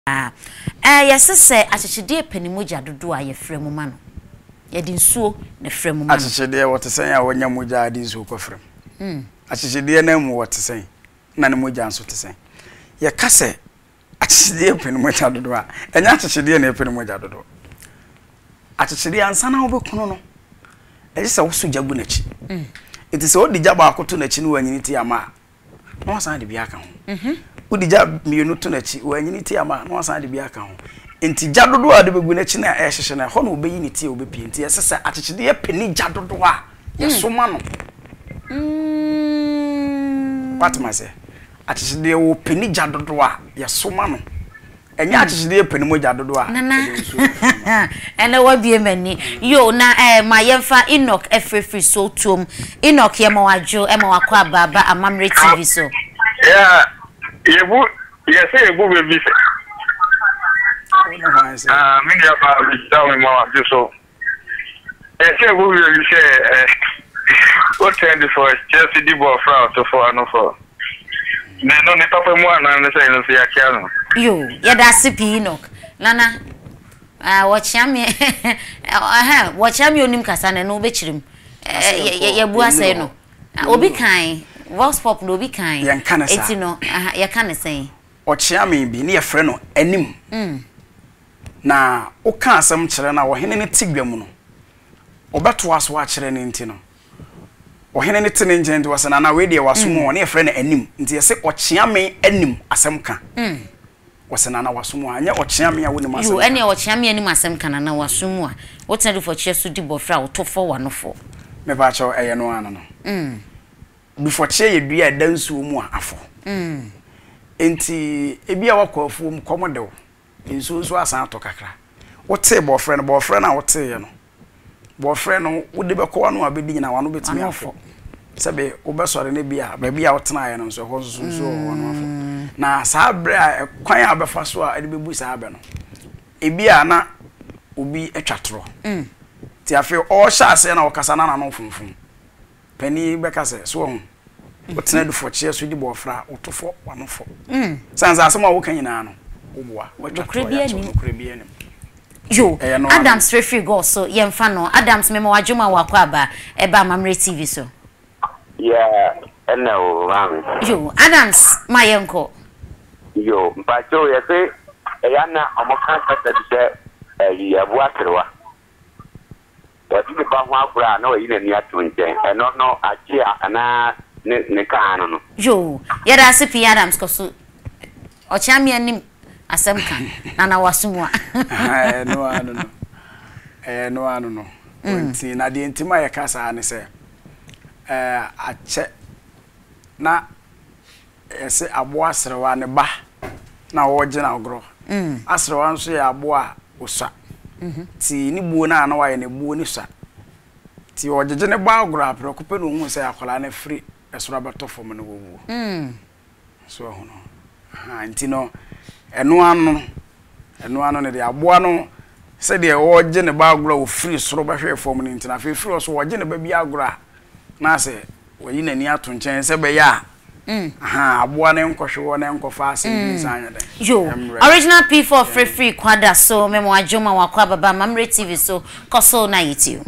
Yesese achichide penimogya dodo a yefrɛ mu ma no. Ye di nsuo na frɛ mu ma no. Achichide wote sen a wonya mogya adi nsuo ko frɛ. Achichide na mu wote sen na ne mogya nso te sen. Ye kase achichide penimogya dodo a enya achichide na penimogya dodo. Achichide ansa na obekuno no. Eje se wo so jagu na chi. Enti se odi jaba akoto na chi no wanyini ti ama. No san de bia ka ho. Odi jaba mienu to na chi wanyini ti ama no san de bia ka ho. Enti jadodo a de begu na chi na ehhehye na ho no obeyi ni ti obepie enti esese achichide ye peni jadodo a yesoma no. What am I say? Achichide wo peni jadodo a yesoma no. Enya achichide ye peni mo jadodo a. Ene wa bie mani yo na ma yemfa Enoch Efrefri so tuom Enoch ye ma wajo e ma wakọ ababa Amamre TV so. Yeah, yebu yese yebu baby. Mini about the down in my so. Yese yebu baby say what trend for Chelsea di ball from to for no for. Na no ni papa mu ana na say no ya kia no. Yo, ye da sipi Enoch. Nana wachiame wachiame onim kasa na no bechirim. Ye bu asay no. Obi kan Vox Pop no obi kan. Eti no ye kan say. Ochiame bi ne ye frɛ no anim. Na o kan asem kyerɛ na wo hene ne tigwam no. Obeto aso a kyerɛ ne nti no. O hene ne tene ngyende wasana na we de wasomo ne ye frɛ no anim. Nti ye se ochiame anim asem ka. Wasana na wasomo anya ochiame a woni masem. Yo ene ochiame anim asem ka na wasomo a. What tell for chia so di bofra wo to for wanofo. Me ba cho eye no ano no. Before chia ye dua dansuo mu a afo. Enti ebia wakwafu mu komodew. Nsuo asan to kakra. Wote bofra na wote ye no. Bofra no wode bekọ no abedi nyina wano betimi afọ. Sebe obesore ne bia ba bia wotena ye no so ho so wano afọ. Na sabre a kwan abefa so a ede bebu sabe no. Ebia na obi atwatro. Ti afi o sha ase na okasa na no funfun. Pani bekase so ho. Wotena du fochie so di bofra wotofo wano fo. Sanza asema wo kan nyina no. Oboa watwatro ya to krebia nim. Yo, Adams Frefri go so yemfa no Adams memo wadwuma wakọ aba eba Amamre TV so. Yeah, no, mami. Yo, Adams mayenko. Yo, mpacho yese yana omokan pese se yabu atrewa. Wati be ba ho akura na oyi na ni atu nchen. Eno no achia ana ne ka no. Yo, yeda sipi Adams ko so. Ochiame anim asem kan na wasumwa no ano nti na de ntima ye kasa ne se ache na ese abo asrewa ne ba na wo gina ogro asrewa nso ye abo a osa ti ni buo na wa ye ne buo ni sa ti wo gege ne ba ogro apre ko pe no hu se akola na free esoro abatofo no wo so ho no nti no eno ano ne de aboa no se de wo gye ne ba agora wo free soro ba hwe fom ne ntina fe free so wo gye ne ba bi agora na se wo yi nani ato nchen se be ya aboa ne nkohwe wo ne nkofa ase ni sanya de yo original P4 free kwada so memo ajoma wakọ ababa Amamre TV so koso na yitiu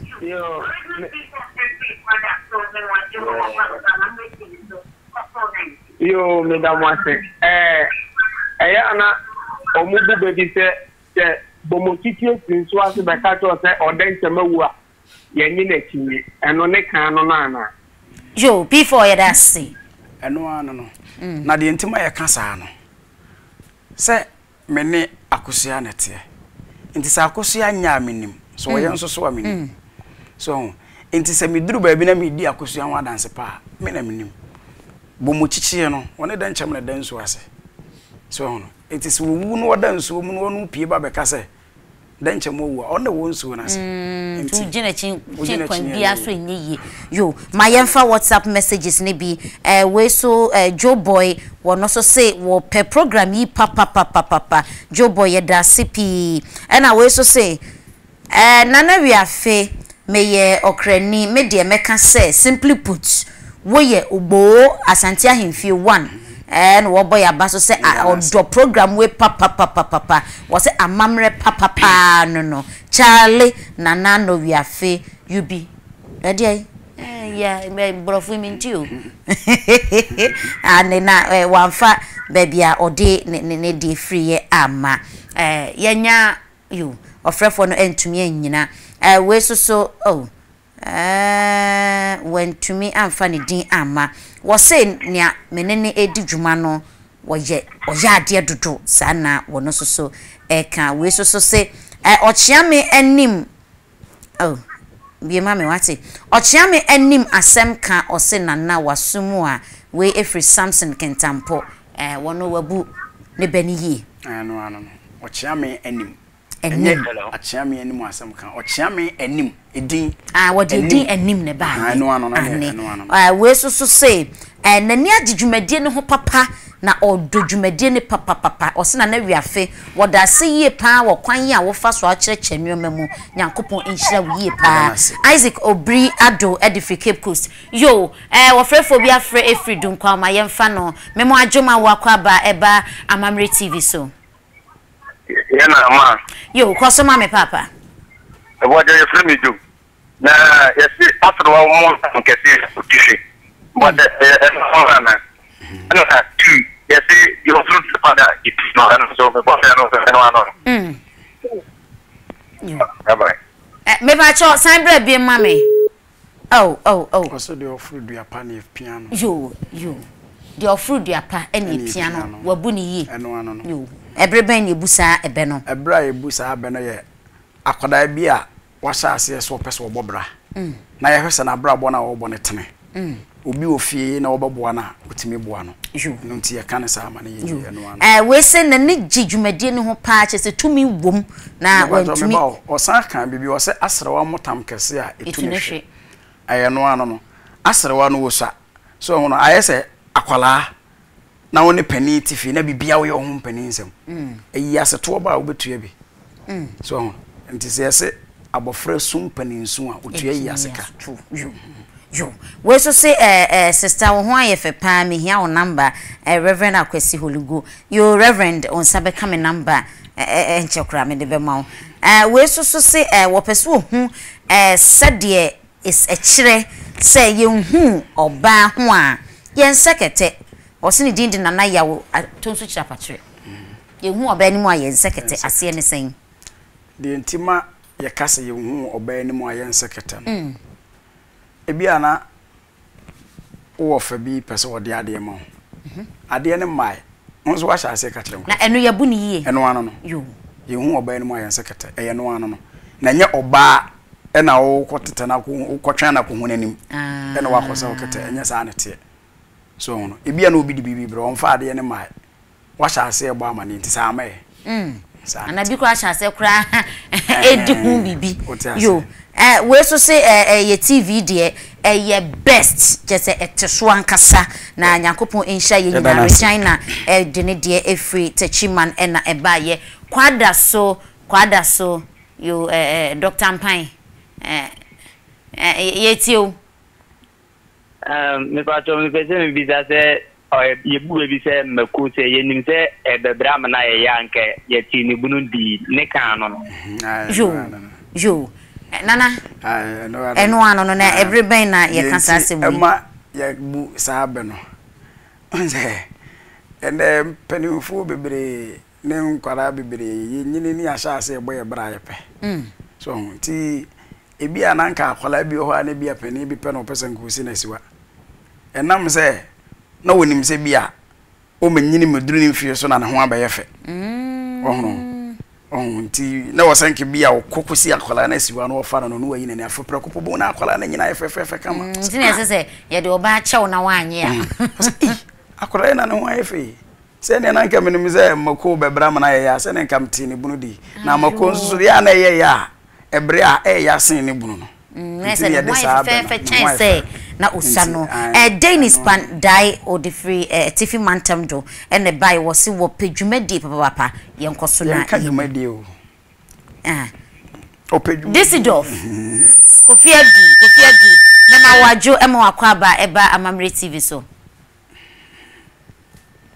Yo madam wase ana omubu baby se bomotitie sinso ase beka to se odenche mawu a yenyi na chinye eno ne kan no na na yo P4 ye da se eno ano no na de ntima ye ka saa no se mene akosua nete nti se akosua nya menim so ye nso so menim so nti se miduru ba bi na medi akosua ho adanse pa me na menim bomochichie no one da nchem na danso ase so no it is wu no danso mu no no pie ba be ka se dan nchem wu on na wonso na se nti gina chin kwan bia so enye yo my yemfa WhatsApp messages ne bi we so Joe Boy wono so say wo per program yi papa Joe Boy ye da CP na we so say nana wi afe meye okrani me de meka say simply put wo ye ogbo Asante Ahemfie 1 no wo boy abaso say odo program we papa wo say amamre papa no Charlie Nana no we afe you be ade yeah me brofu mi ntiu and na wanfa baby a ode ne de free ama yenya you ofrefo no entumi anyina we so when to me amfa ne din ama wo say nia menene edi dwuma no woye ade dodo sana wo no so ka we so say ochiame anim bi ma me wate ochiame anim asem ka ose nana wasumu a we efri Samson Kentampo wono wabu ne bani yi no ochiame anim achiame anim asem ka ochiame anim edin wode edin anim ne ba no we so say nani agidwumadie ne ho papa na ododwumadie ne papa osena na wiafe woda se yie pa wo kwan ya wo fa so a kyerɛkyerɛ nneɛma mu Nyankopɔn enhyira wo yie pa Isaac Obri Ado Edifri Cape Coast yo wo frefo bi afre efri dunkwa ma yemfa no memo adwoma wo akwaba eba Amamre TV so yana ma yo kwaso ma me papa ebo de free me do na yesi afro wa mo nkesi otishi but na yesi you fruit the father it no so me boss no me ba cho sanbra bi mame oh also the fruit du apa na piano yo the fruit du apa ene piano wabu ni yi no yo ebreben ye busa ebe no ebra ye busa ebe no ye akoda bi a wasa ase so pese obobra na ye hwese na bra bo na wo bo ne tene obi ofie na obeboa na otimi boa no no nti ye kan sa ama na ye no we se na ne gidwumadie ne ho pa che se tumi wom na wantumi o san kan bibi o se asrewa motam kese a etune aye no asrewa no wo so hono aye se akwala na woni pani tifi na bibia wo ye ho pani nsem eyi aseto ba obetua bi so hono nti se abofra sum pani nsu a otua yi aseka yo we so say sister wo ho aye fe pa me hia wo number Reverend Akwesi Holugo yo Reverend on sabe come number enchekura me de be ma we so say wo pese wo hu sade is a kire say ye hu oba ho a ye sekete o se ni din din na ya wo tonso kira patre ye hu oba ni mu a ye sekete ase ne sen de ntima ye kase ye hu oba ni mu a ye sekete no ebia na wo fa bi pese wo de ade ma ade ne mai nso wa sha ase ka kire na eno ya bu ni yie eno ano no yo ye hu oba ni mu a ye sekete eno ano no na nye oba ena wo kwotete na ko kwotwa na ko hu nanim ena wa kosa wo kete enye sa ne te so no ebia na obi di bibi bro on fa ade ne mai wa sha ase egbo amane nti sa mai ana bi ko a sha ase kura edi hu bibi yo we so say ye TV de ye best just eteso ankasa na Nyankopon enhya ye nyina China de ne de efri techiman na eba ye kwada so yo Dr. Mpan ye tio me pa to me pese me bisa se ye bu be se maku se ye nim se bebra ma na ye yanke ye ti ni bunu di ne kan no yo nana eno ano no na everybody na ye kan sa se mu ma ye bu sa be no nze ene penifo bebre ne nkwara bebre ye nyini ni ahya ase ebo ye bra ye pe so ti ebi ananka akwala bi ho ana bi apeni bi pe no person ko si na siwa enam se na wonim se bia o manyini meduru ni mfie so na ne ho abaye fe nti na wasanke bia o kokosi akwala na siwa no ofa no no wayi na afopra kopobo na akwala na nyina efefefe kama nti na se ye de oba chew na wanye a akwala na ne ho ayefe se ne nanka menim se mako bebra ma na ye ya se ne nkam ti ne bunu di na mako nso ya na ye ya ebre a ya sen ne bunu no nese ne mo efefefe chance na usano Dennis Pan dai odifri tifi mantam do ene bai wo se wo pedwumadi papa yenkoso na pedwumadi o pedwumadi Disidorf Kofiadi na mawajo ema wakwaba eba Amamre TV so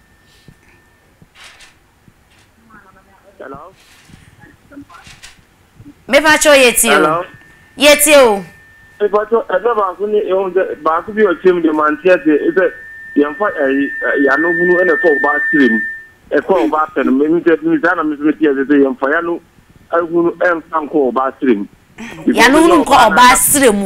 Hello. Me pa cho yeti o. Yeti o. E pa cho e ba ku ni e on ba ku bi o chim de man tie e be yem fa ya no hunu ene ko ba trim. E ko ba pen me te ni dana me tie de yem fa ya no hunu en fan ko ba trim. Ya no hunu ko ba srem.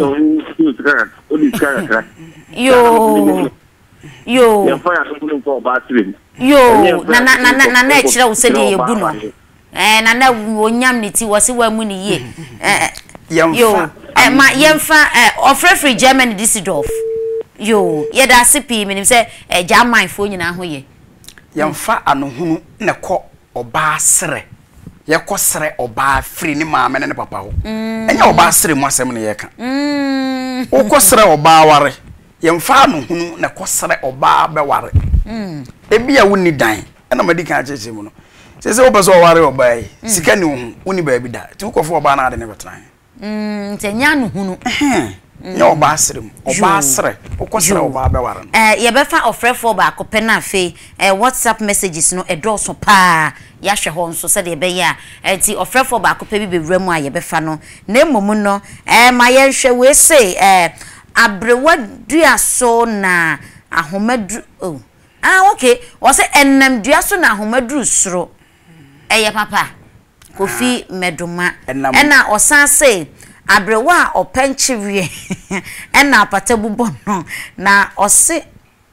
Yo. Yem fa ya no hunu ko ba trim. Yo, na e kire wo se de yebu no. Na wonyam ne ti wo se wa mu ni ye. Yo, ma yemfa ofrefree Germany Düsseldorf. Yo, ye da sipi minim se German fo nyina ho ye. Yemfa anohunu ne ko oba sere. Ye ko sere oba free ni maame ne papa ho. Enya oba sere mu asem ne ye ka. Wo ko sere oba ware. Yemfa anohunu ne ko sere oba be ware. Ebia woni dan na madika acheche mu no se wo peso ware oba yi sika ni hu woni ba bi da ti wo kofo oba na ade ne betran ntenya no hunu nya oba asrem oba asre wo kosre oba be ware ye be fa ofrefo ba akopɛ na afi WhatsApp messages no edoso pa ya hwe ho nso se de be ya ti ofrefo ba akopɛ bi bewura mu a ye be fa no na emom no ma ye hwe we say abrewa duaso na ahomadu okay. Was it enam duaso na homadru sro. Eye papa. Kofi meduma. Ena osan say abrewa openchiwie. Ena apatabubo no. Na ose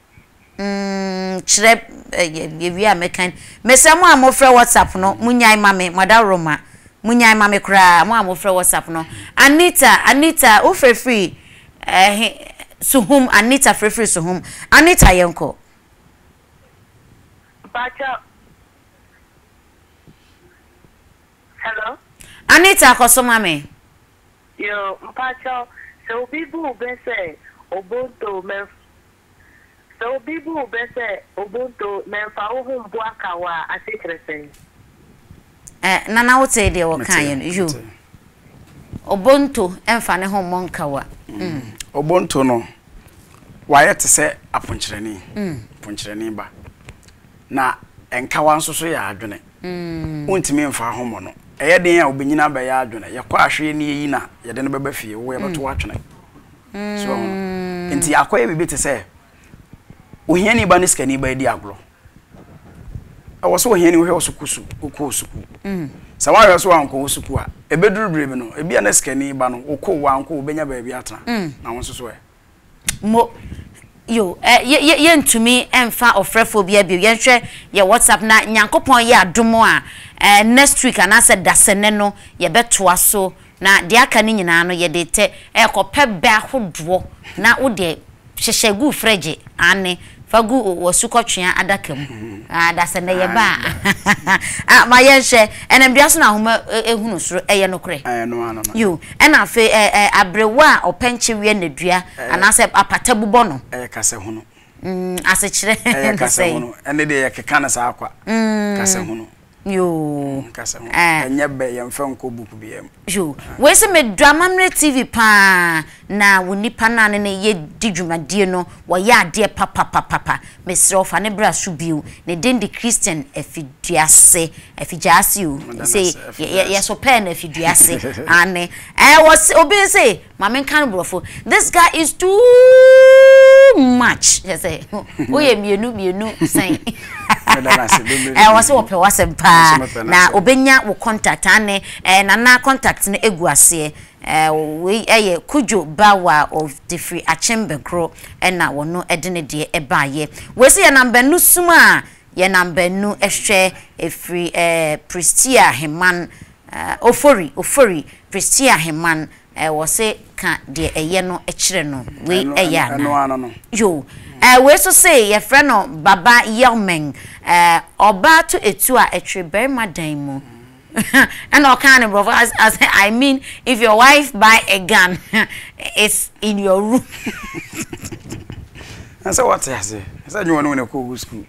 chire yewi amekan. Mese mo amofre WhatsApp no. Munyai mame mada Roma. Munyai mame kra mo amofre WhatsApp no. Anita free suhum Anita free suhum. Anita yenko. Bacha. Hello? Anita Kosomame. Yo, Mpacho, so people be say Ubuntu men. So people be say Ubuntu men fa hum buakawa asekre Nana would say they were kind you. Ubuntu emfa ne hom monkawa. Ubuntu no. Why to say apunchirani. Punchirani ba. Na enkawa nso so ya adwene wontimi mfa homo no eye den a obenyina ba ya adwene ye kwa ahwe ne yi na ye de no beba fie wo ye beto atwene so enti akoye bibi te se ohiani ba ne skani ba di aglo e wo so ohiani wo he wo sukusu ko suku sa wa yo so anko suku a ebeduru brebe no ebi na skani ba no okọ wa anko obenya ba bi atena na won so so mo yo ye ntumi emfa ofrefobia bi ye hwe ye WhatsApp na nyankopon ye adomo a next week anase dasene no ye betoa so na de aka ni nyina no ye de te ekope ba hodo na wo de hyehyagu freje ane fagu wasukotwea adakam dasene ye ba ma ye hwe enamdua so na homa ehunu soro eye no kre no yo ena fe abrewa openche wie nedua anase apatabubo no kase hunu asechire kase hunu ene de ye keka na sa akwa kase hunu yo kase hunu enye be ye mfa nko buku biem yo we se me Dramamre TV pa na wonipa na ne ye didwumadie no wo ya ade papa mesre ofa ne bra subiu ne dendi Christian efiduase o say ye so pen efiduase ane was obi say mama kan brofo this guy is too much you say oye mienu say was ope wasempa na obenya wo contact ane na contact ne eguase we kujo bawa of the free achembekro na wono edene de ebaye we say number nu suma ye number nu ehwe efri Pristia Heman ofori Pristia Heman was say ka de eye no ekire no we eya no yo we so say ye friend no Baba Yelmeng oba to etu a etwe berma dan mu and all kind of brothers as I mean if your wife buy a gun it's in your room and so what I say you want to go school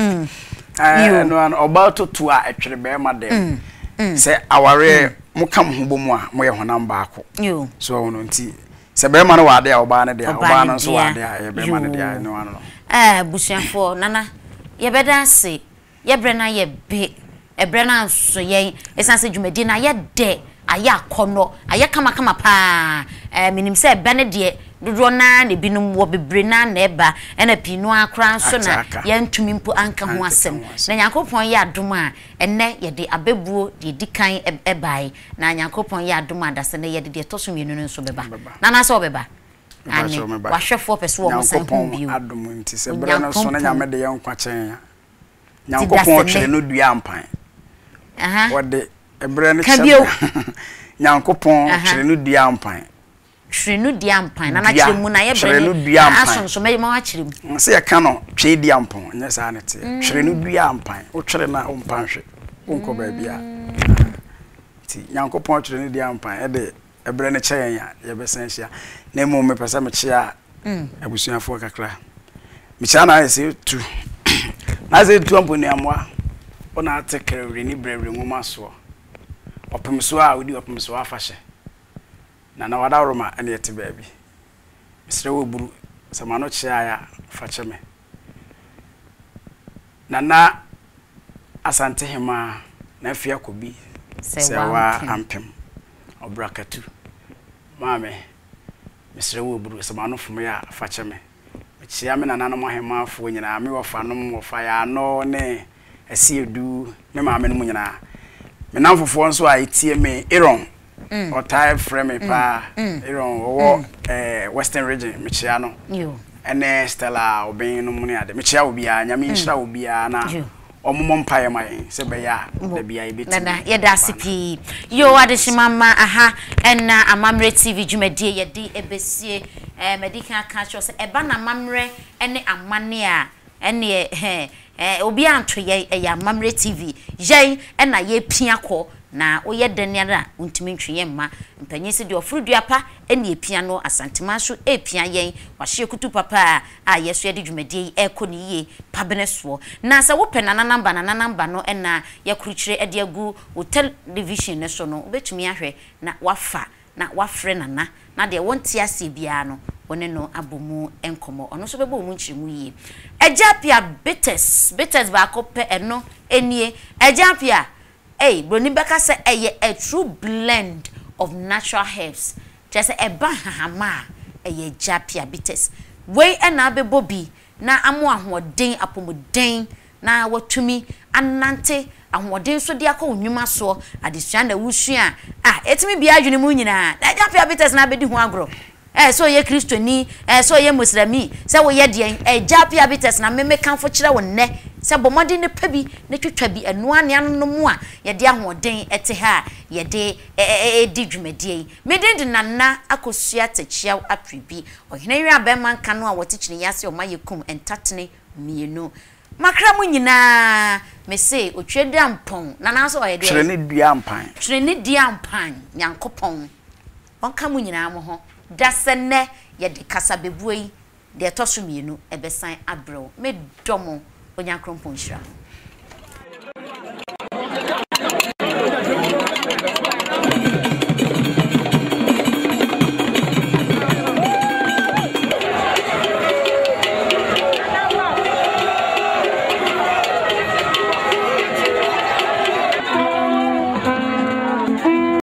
no about to a etwe berma dan say aware mo kam ho bomu a mo ye honam baako yo so no nti se berma no wade a oba ne de a oba no so wade a berma ne de no busuafo nana ye beda se ye bre na ye be ebre na nso yen esanse dwumadi na ye de aya akono aya kama pa minim se ebe ne de dodo na ne binum wo bebre na na eba ena pinu akra nso na ye ntumi mpo anka ho asem na Nyankopon ye adom a enne ye de abebuo de dikan ebai na Nyankopon ye adom adase na ye de toso mienu nso beba na na so beba ani wa hwefo pese wo san hu bio adom nti se bra na so na nyame de ye nkwa chen ya Nyankopon twere no dua ampan wode ebre ne chen Nyankopon twere no dua ampan Trenu diampan na chiremu na ye bre asonso me ma chiremu se ye ka no twe diampon nya sa ne te trenu diampan o twere na o mpanhwe onko ba bia ti Nyankopon trenu diampan e de ebre ne kyen ya ye besen hia na mu me pesa me chia abusuafo kakra me chia na se tu na se tu amponi amwa ona atekere ni brewre ngoma so opemso a odi opemso afahye na wadaroma ene yete baabi misre wo buru samano chia ya fache me na asante hema na afia kobi sewa ampem obrakatu mame misre wo buru samano fum ya fache me chia me nana no hema afo nyina me wofanom wofa ya no ne asiedu me mame no nyina me namfofo nso a etie me Iron or type frame pa Iron Western region mechia no ene Stella obin no muni ade mechia obi a nyame nhira obi a na ommo mpaye mai se be ya da bia ibeti na ye da sipi yo adeshimama aha enna Amamre TV dwumadie ye di ebesie medical culture se eba na Amamre ene amane a ene obi anto ye Amamre TV ye ena ye pia ko na oye deniara untimi ntwe mma mpanyi se de ofurudua pa ene epia no asantema so epia yen wahye kutu papa a yeso ye de dwumadie ekoniye pabeneso na se wo pe na namba no ena yakurukyire ede agu o television ne so no obetumi ahwe na wafa na wafre na de wonti ase bia no wone no abomu enkomo ono so bebo mu nkyiremu yi Ejapia bitters ba kope eno enie Ejapia broni beka se a true blend of natural herbs. Just a bahama Ejapia bitters. We na abebo bi na amo ahoden apomuden na watumi anante ahoden so de akọ onwuma so adesua na wusua etimi bia adwene mu nyina Ejapia bitters na abedi ho agro so ye Kristoni so ye Muslimi se wo ye de Ejapia bitters na meme kanfo kire wo ne se bomode ne pabi ne twetwa bi eno ane no mu a ye de ahoden ete ha ye de di dwumadie meden de nana akosua techia apribi ohene wi abema nka no a wotikyini yase o mayekum entatene mienu makra mu nyina me se otwede ampon nana so ye de twere ne dua ampan Nyankopon onka mu nyina mo ho dasene ye de kasabebuei de toso mienu ebesan abro me domo onyankrompon hira